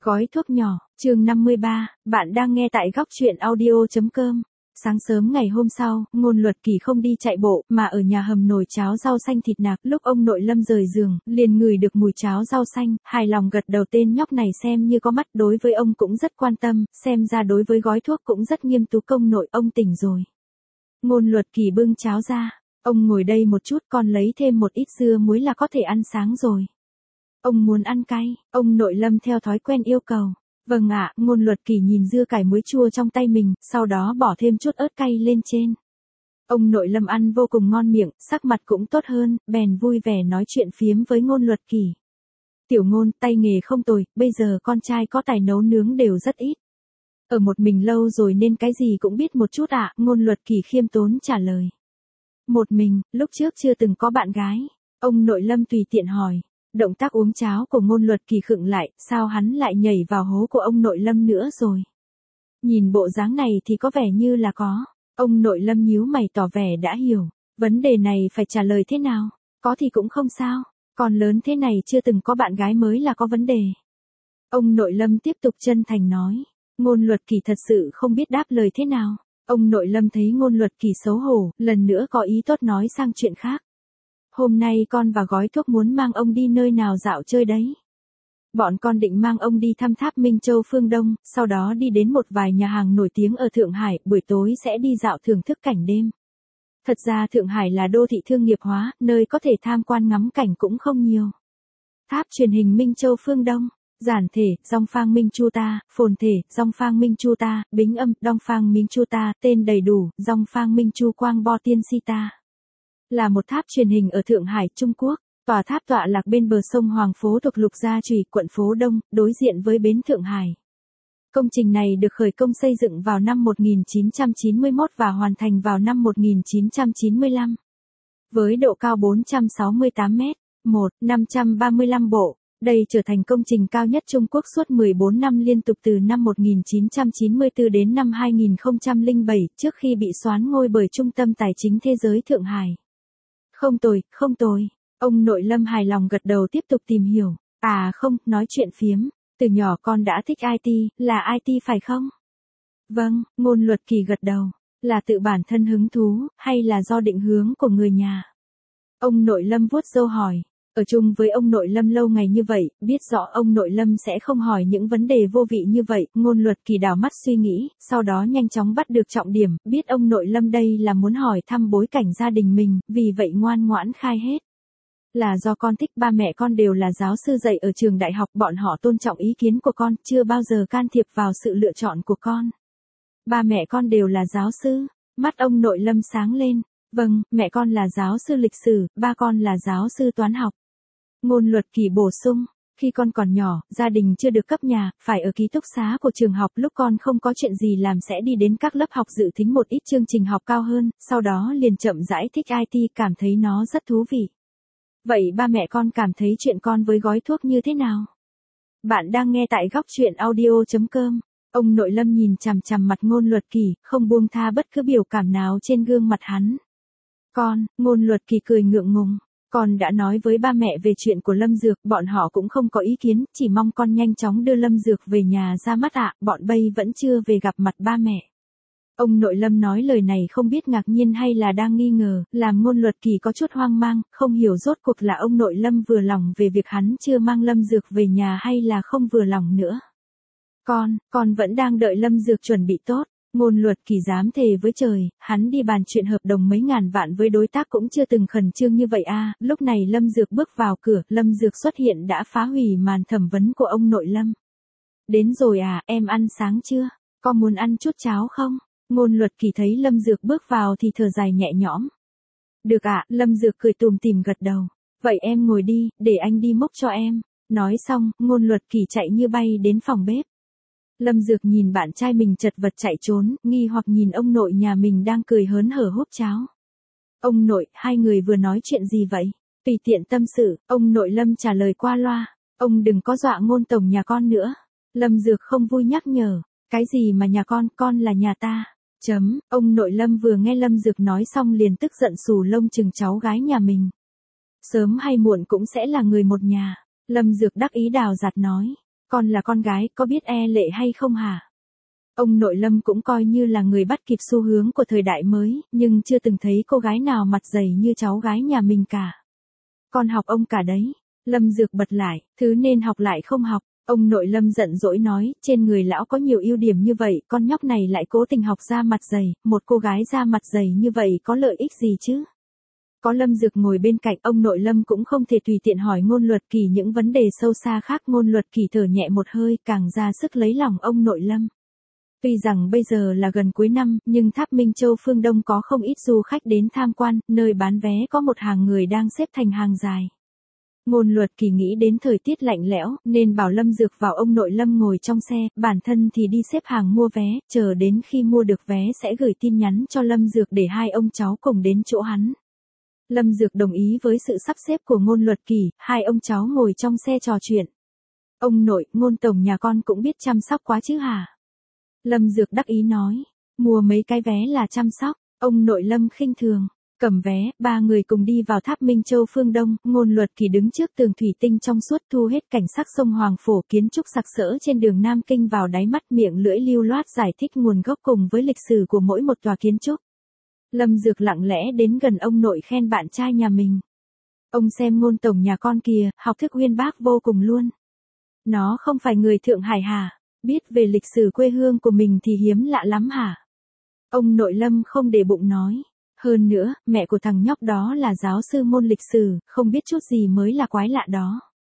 Gói thuốc nhỏ, chương 53, bạn đang nghe tại góc truyện audio.com. Sáng sớm ngày hôm sau, Ngôn Luật Kỳ không đi chạy bộ, mà ở nhà hầm nồi cháo rau xanh thịt nạc. Lúc ông nội Lâm rời giường, liền ngửi được mùi cháo rau xanh, hài lòng gật đầu, tên nhóc này xem như có mắt, đối với ông cũng rất quan tâm, xem ra đối với gói thuốc cũng rất nghiêm túc. Ông nội, ông tỉnh rồi. Ngôn Luật Kỳ bưng cháo ra, ông ngồi đây một chút, con lấy thêm một ít dưa muối là có thể ăn sáng rồi. Ông muốn ăn cay, ông nội Lâm theo thói quen yêu cầu. Vâng ạ, Ngôn Luật Kỳ nhìn dưa cải muối chua trong tay mình, sau đó bỏ thêm chút ớt cay lên trên. Ông nội Lâm ăn vô cùng ngon miệng, sắc mặt cũng tốt hơn, bèn vui vẻ nói chuyện phiếm với Ngôn Luật Kỳ. Tiểu Ngôn, tay nghề không tồi, bây giờ con trai có tài nấu nướng đều rất ít. Ở một mình lâu rồi nên cái gì cũng biết một chút ạ, Ngôn Luật Kỳ khiêm tốn trả lời. Một mình, lúc trước chưa từng có bạn gái. Ông nội Lâm tùy tiện hỏi. Động tác uống cháo của Ngôn Luật Kỳ khựng lại, sao hắn lại nhảy vào hố của ông nội Lâm nữa rồi? Nhìn bộ dáng này thì có vẻ như là có. Ông nội Lâm nhíu mày tỏ vẻ đã hiểu. Vấn đề này phải trả lời thế nào? Có thì cũng không sao. Còn lớn thế này chưa từng có bạn gái mới là có vấn đề. Ông nội Lâm tiếp tục chân thành nói. Ngôn Luật Kỳ thật sự không biết đáp lời thế nào. Ông nội Lâm thấy Ngôn Luật Kỳ xấu hổ, lần nữa có ý tốt nói sang chuyện khác. Hôm nay con và gói thuốc muốn mang ông đi nơi nào dạo chơi đấy. Bọn con định mang ông đi thăm tháp Minh Châu phương Đông, sau đó đi đến một vài nhà hàng nổi tiếng ở Thượng Hải, buổi tối sẽ đi dạo thưởng thức cảnh đêm. Thật ra Thượng Hải là đô thị thương nghiệp hóa, nơi có thể tham quan ngắm cảnh cũng không nhiều. Tháp truyền hình Minh Châu phương Đông, giản thể, Dong Phang Minh Chu Ta, phồn thể, Dong Phang Minh Chu Ta, bính âm, Dong Phang Minh Chu Ta, tên đầy đủ, Dong Phang Minh Chu Quang Bo Tiên Si Ta. Là một tháp truyền hình ở Thượng Hải, Trung Quốc. Tòa tháp tọa lạc bên bờ sông Hoàng Phố thuộc Lục Gia Trùy, quận Phố Đông, đối diện với bến Thượng Hải. Công trình này được khởi công xây dựng vào năm 1991 và hoàn thành vào năm 1995. Với độ cao 468 mét, 535 bộ, đây trở thành công trình cao nhất Trung Quốc suốt 14 năm liên tục từ năm 1994 đến năm 2007, trước khi bị soán ngôi bởi Trung tâm Tài chính Thế giới Thượng Hải. Không tồi, không tồi. Ông nội Lâm hài lòng gật đầu tiếp tục tìm hiểu. À không, nói chuyện phiếm. Từ nhỏ con đã thích IT, là IT phải không? Vâng, Ngôn Luật Kỳ gật đầu. Là tự bản thân hứng thú, hay là do định hướng của người nhà? Ông nội Lâm vuốt râu hỏi. Ở chung với ông nội Lâm lâu ngày như vậy, biết rõ ông nội Lâm sẽ không hỏi những vấn đề vô vị như vậy. Ngôn Luật Kỳ đảo mắt suy nghĩ, sau đó nhanh chóng bắt được trọng điểm, biết ông nội Lâm đây là muốn hỏi thăm bối cảnh gia đình mình, vì vậy ngoan ngoãn khai hết. Là do con thích, ba mẹ con đều là giáo sư dạy ở trường đại học, bọn họ tôn trọng ý kiến của con, chưa bao giờ can thiệp vào sự lựa chọn của con. Ba mẹ con đều là giáo sư, mắt ông nội Lâm sáng lên. Vâng, mẹ con là giáo sư lịch sử, ba con là giáo sư toán học. Ngôn Luật Kỳ bổ sung, khi con còn nhỏ, gia đình chưa được cấp nhà, phải ở ký túc xá của trường học, lúc con không có chuyện gì làm sẽ đi đến các lớp học dự thính một ít chương trình học cao hơn, sau đó liền chậm rãi thích IT, cảm thấy nó rất thú vị. Vậy ba mẹ con cảm thấy chuyện con với gói thuốc như thế nào? Bạn đang nghe tại góc truyện audio.com. Ông nội Lâm nhìn chằm chằm mặt Ngôn Luật Kỳ, không buông tha bất cứ biểu cảm nào trên gương mặt hắn. Ngôn Luật Kỳ cười ngượng ngùng. Con đã nói với ba mẹ về chuyện của Lâm Dược, bọn họ cũng không có ý kiến, chỉ mong con nhanh chóng đưa Lâm Dược về nhà ra mắt ạ, bọn bây vẫn chưa về gặp mặt ba mẹ. Ông nội Lâm nói lời này không biết ngạc nhiên hay là đang nghi ngờ, làm Ngôn Luật Kỳ có chút hoang mang, không hiểu rốt cuộc là ông nội Lâm vừa lòng về việc hắn chưa mang Lâm Dược về nhà hay là không vừa lòng nữa. Con vẫn đang đợi Lâm Dược chuẩn bị tốt. Ngôn Luật Kỳ dám thề với trời, hắn đi bàn chuyện hợp đồng mấy ngàn vạn với đối tác cũng chưa từng khẩn trương như vậy a. Lúc này Lâm Dược bước vào cửa, Lâm Dược xuất hiện đã phá hủy màn thẩm vấn của ông nội Lâm. Đến rồi à, em ăn sáng chưa? Có muốn ăn chút cháo không? Ngôn Luật Kỳ thấy Lâm Dược bước vào thì thở dài nhẹ nhõm. Được ạ, Lâm Dược cười tùm tìm gật đầu. Vậy em ngồi đi, để anh đi múc cho em. Nói xong, Ngôn Luật Kỳ chạy như bay đến phòng bếp. Lâm Dược nhìn bạn trai mình chật vật chạy trốn, nghi hoặc nhìn ông nội nhà mình đang cười hớn hở húp cháo. Ông nội, hai người vừa nói chuyện gì vậy? Tùy tiện tâm sự, ông nội Lâm trả lời qua loa. Ông đừng có dọa Ngôn tổng nhà con nữa. Lâm Dược không vui nhắc nhở. Cái gì mà nhà con là nhà ta. Ông nội Lâm vừa nghe Lâm Dược nói xong liền tức giận xù lông chừng cháu gái nhà mình. Sớm hay muộn cũng sẽ là người một nhà. Lâm Dược đắc ý đào giạt nói. Con là con gái, có biết e lệ hay không hả? Ông nội Lâm cũng coi như là người bắt kịp xu hướng của thời đại mới, nhưng chưa từng thấy cô gái nào mặt dày như cháu gái nhà mình cả. Con học ông cả đấy. Lâm Dược bật lại, thứ nên học lại không học. Ông nội Lâm giận dỗi nói, trên người lão có nhiều ưu điểm như vậy, con nhóc này lại cố tình học ra mặt dày, một cô gái ra mặt dày như vậy có lợi ích gì chứ? Có Lâm Dược ngồi bên cạnh, ông nội Lâm cũng không thể tùy tiện hỏi Ngôn Luật Kỳ những vấn đề sâu xa khác. Ngôn Luật Kỳ thở nhẹ một hơi, càng ra sức lấy lòng ông nội Lâm. Tuy rằng bây giờ là gần cuối năm, nhưng Tháp Minh Châu phương Đông có không ít du khách đến tham quan, nơi bán vé có một hàng người đang xếp thành hàng dài. Ngôn Luật Kỳ nghĩ đến thời tiết lạnh lẽo, nên bảo Lâm Dược vào ông nội Lâm ngồi trong xe, bản thân thì đi xếp hàng mua vé, chờ đến khi mua được vé sẽ gửi tin nhắn cho Lâm Dược để hai ông cháu cùng đến chỗ hắn. Lâm Dược đồng ý với sự sắp xếp của Ngôn Luật Kỳ, hai ông cháu ngồi trong xe trò chuyện. Ông nội, Ngôn tổng nhà con cũng biết chăm sóc quá chứ hả? Lâm Dược đắc ý nói, mua mấy cái vé là chăm sóc. Ông nội Lâm khinh thường. Cầm vé, ba người cùng đi vào Tháp Minh Châu phương Đông. Ngôn Luật Kỳ đứng trước tường thủy tinh trong suốt, thu hết cảnh sắc sông Hoàng Phổ, kiến trúc sặc sỡ trên đường Nam Kinh vào đáy mắt, miệng lưỡi lưu loát giải thích nguồn gốc cùng với lịch sử của mỗi một tòa kiến trúc. Lâm Dược lặng lẽ đến gần ông nội khen bạn trai nhà mình. Ông xem Ngôn tổng nhà con kìa, học thức uyên bác vô cùng luôn. Nó không phải người Thượng Hải hả? Biết về lịch sử quê hương của mình thì hiếm lạ lắm hả? Ông nội Lâm không để bụng nói. Hơn nữa, mẹ của thằng nhóc đó là giáo sư môn lịch sử, không biết chút gì mới là quái lạ đó.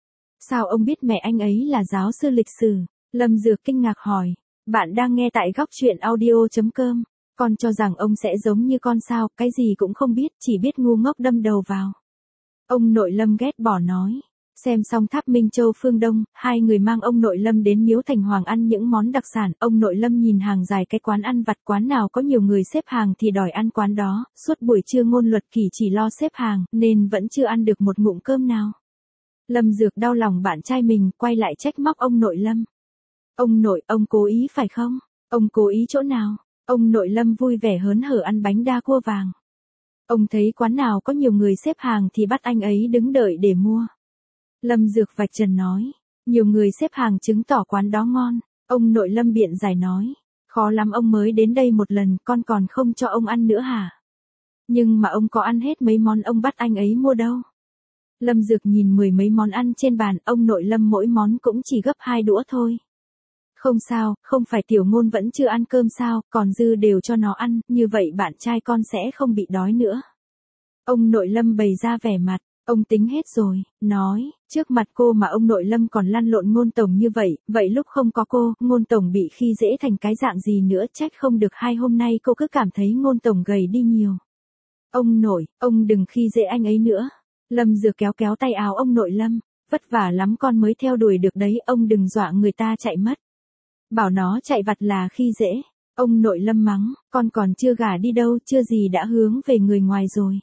Sao ông biết mẹ anh ấy là giáo sư lịch sử? Lâm Dược kinh ngạc hỏi. Bạn đang nghe tại góc truyện audio.com. Con cho rằng ông sẽ giống như con sao, cái gì cũng không biết, chỉ biết ngu ngốc đâm đầu vào. Ông nội Lâm ghét bỏ nói. Xem xong Tháp Minh Châu phương Đông, hai người mang ông nội Lâm đến Miếu Thành Hoàng ăn những món đặc sản. Ông nội Lâm nhìn hàng dài cái quán ăn vặt, quán nào có nhiều người xếp hàng thì đòi ăn quán đó. Suốt buổi trưa Ngôn Luật Kỳ chỉ lo xếp hàng, nên vẫn chưa ăn được một ngụm cơm nào. Lâm Dược đau lòng bạn trai mình, quay lại trách móc ông nội Lâm. Ông nội, ông cố ý phải không? Ông cố ý chỗ nào? Ông nội Lâm vui vẻ hớn hở ăn bánh đa cua vàng. Ông thấy quán nào có nhiều người xếp hàng thì bắt anh ấy đứng đợi để mua. Lâm Dược vạch trần nói, nhiều người xếp hàng chứng tỏ quán đó ngon. Ông nội Lâm biện giải nói, khó lắm ông mới đến đây một lần, con còn không cho ông ăn nữa hả? Nhưng mà ông có ăn hết mấy món ông bắt anh ấy mua đâu. Lâm Dược nhìn mười mấy món ăn trên bàn, ông nội Lâm mỗi món cũng chỉ gấp 2 đũa thôi. Không sao, không phải Tiểu Ngôn vẫn chưa ăn cơm sao, còn dư đều cho nó ăn, như vậy bạn trai con sẽ không bị đói nữa. Ông nội Lâm bày ra vẻ mặt, ông tính hết rồi, nói, trước mặt cô mà ông nội Lâm còn lăn lộn Ngôn tổng như vậy, vậy lúc không có cô, Ngôn tổng bị khi dễ thành cái dạng gì nữa, trách không được hai hôm nay cô cứ cảm thấy Ngôn tổng gầy đi nhiều. Ông nội, ông đừng khi dễ anh ấy nữa. Lâm Dược kéo kéo tay áo ông nội Lâm, vất vả lắm con mới theo đuổi được đấy, ông đừng dọa người ta chạy mất. Bảo nó chạy vặt là khi dễ. Ông nội Lâm mắng, con còn chưa gả đi đâu, chưa gì đã hướng về người ngoài rồi.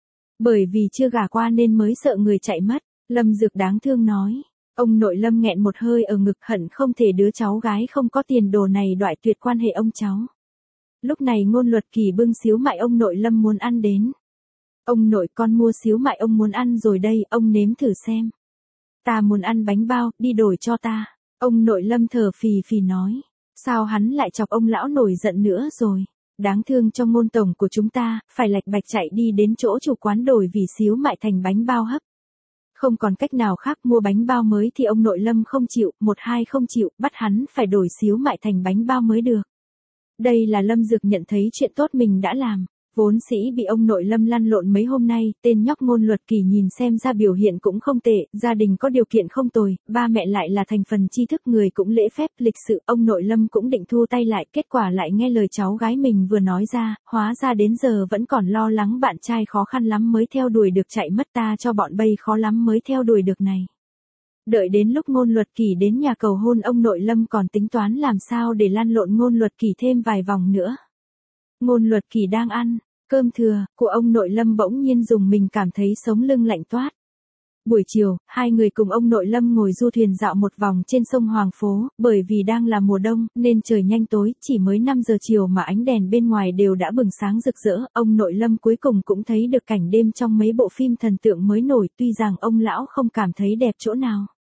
Bởi vì chưa gả qua nên mới sợ người chạy mất. Lâm Dược đáng thương nói. Ông nội Lâm nghẹn một hơi ở ngực, hận không thể đứa cháu gái không có tiền đồ này đoại tuyệt quan hệ ông cháu. Lúc này Ngôn Luật Kỳ bưng xíu mại ông nội Lâm muốn ăn đến. Ông nội, con mua xíu mại ông muốn ăn rồi đây, ông nếm thử xem. Ta muốn ăn bánh bao, đi đổi cho ta. Ông nội Lâm thở phì phì nói. Sao hắn lại chọc ông lão nổi giận nữa rồi? Đáng thương cho Ngôn tổng của chúng ta, phải lạch bạch chạy đi đến chỗ chủ quán đổi vì xíu mại thành bánh bao hấp. Không còn cách nào khác, mua bánh bao mới thì ông nội Lâm không chịu, một hai không chịu, bắt hắn phải đổi xíu mại thành bánh bao mới được. Đây là Lâm Dược nhận thấy chuyện tốt mình đã làm. Vốn sĩ bị ông nội Lâm lăn lộn mấy hôm nay, tên nhóc Ngôn Luật Kỳ nhìn xem ra biểu hiện cũng không tệ, gia đình có điều kiện không tồi, ba mẹ lại là thành phần tri thức, người cũng lễ phép, lịch sự, ông nội Lâm cũng định thu tay lại, kết quả lại nghe lời cháu gái mình vừa nói ra, hóa ra đến giờ vẫn còn lo lắng bạn trai khó khăn lắm mới theo đuổi được chạy mất, ta cho bọn bay khó lắm mới theo đuổi được này. Đợi đến lúc Ngôn Luật Kỳ đến nhà cầu hôn, ông nội Lâm còn tính toán làm sao để lăn lộn Ngôn Luật Kỳ thêm vài vòng nữa. Ngôn Luật Kỳ đang ăn cơm thừa của ông nội Lâm bỗng nhiên dùng mình cảm thấy sống lưng lạnh toát. Buổi chiều, hai người cùng ông nội Lâm ngồi du thuyền dạo một vòng trên sông Hoàng Phố, bởi vì đang là mùa đông, nên trời nhanh tối, chỉ mới 5 giờ chiều mà ánh đèn bên ngoài đều đã bừng sáng rực rỡ, ông nội Lâm cuối cùng cũng thấy được cảnh đêm trong mấy bộ phim thần tượng mới nổi, tuy rằng ông lão không cảm thấy đẹp chỗ nào.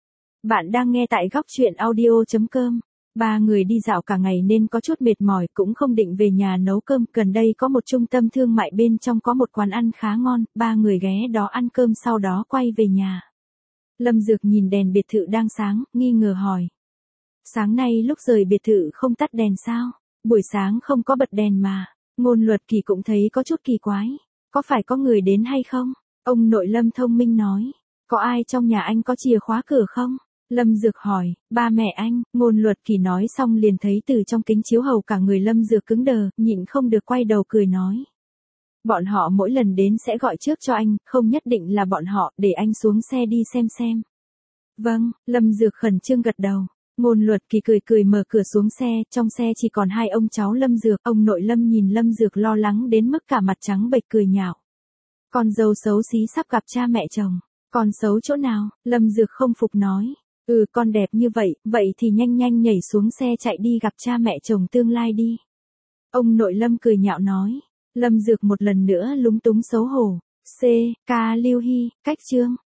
Bạn đang nghe tại góc chuyện audio.com. Ba người đi dạo cả ngày nên có chút mệt mỏi, cũng không định về nhà nấu cơm. Gần đây có một trung tâm thương mại, bên trong có một quán ăn khá ngon, ba người ghé đó ăn cơm sau đó quay về nhà. Lâm Dược nhìn đèn biệt thự đang sáng, nghi ngờ hỏi. Sáng nay lúc rời biệt thự không tắt đèn sao? Buổi sáng không có bật đèn mà. Ngôn Luật Kỳ cũng thấy có chút kỳ quái. Có phải có người đến hay không? Ông nội Lâm thông minh nói. Có ai trong nhà anh có chìa khóa cửa không? Lâm Dược hỏi. Ba mẹ anh. Ngôn Luật Kỳ nói xong liền thấy từ trong kính chiếu hậu cả người Lâm Dược cứng đờ, nhịn không được quay đầu cười nói. Bọn họ mỗi lần đến sẽ gọi trước cho anh, không nhất định là bọn họ, để anh xuống xe đi xem. Vâng, Lâm Dược khẩn trương gật đầu. Ngôn Luật Kỳ cười cười mở cửa xuống xe, trong xe chỉ còn hai ông cháu Lâm Dược. Ông nội Lâm nhìn Lâm Dược lo lắng đến mức cả mặt trắng bệch cười nhạo. Con dâu xấu xí sắp gặp cha mẹ chồng. Con xấu chỗ nào? Lâm Dược không phục nói. Con đẹp như vậy thì nhanh nhanh nhảy xuống xe chạy đi gặp cha mẹ chồng tương lai đi. Ông nội Lâm cười nhạo nói. Lâm Dược một lần nữa lúng túng xấu hổ. Lưu Hy, cách chương.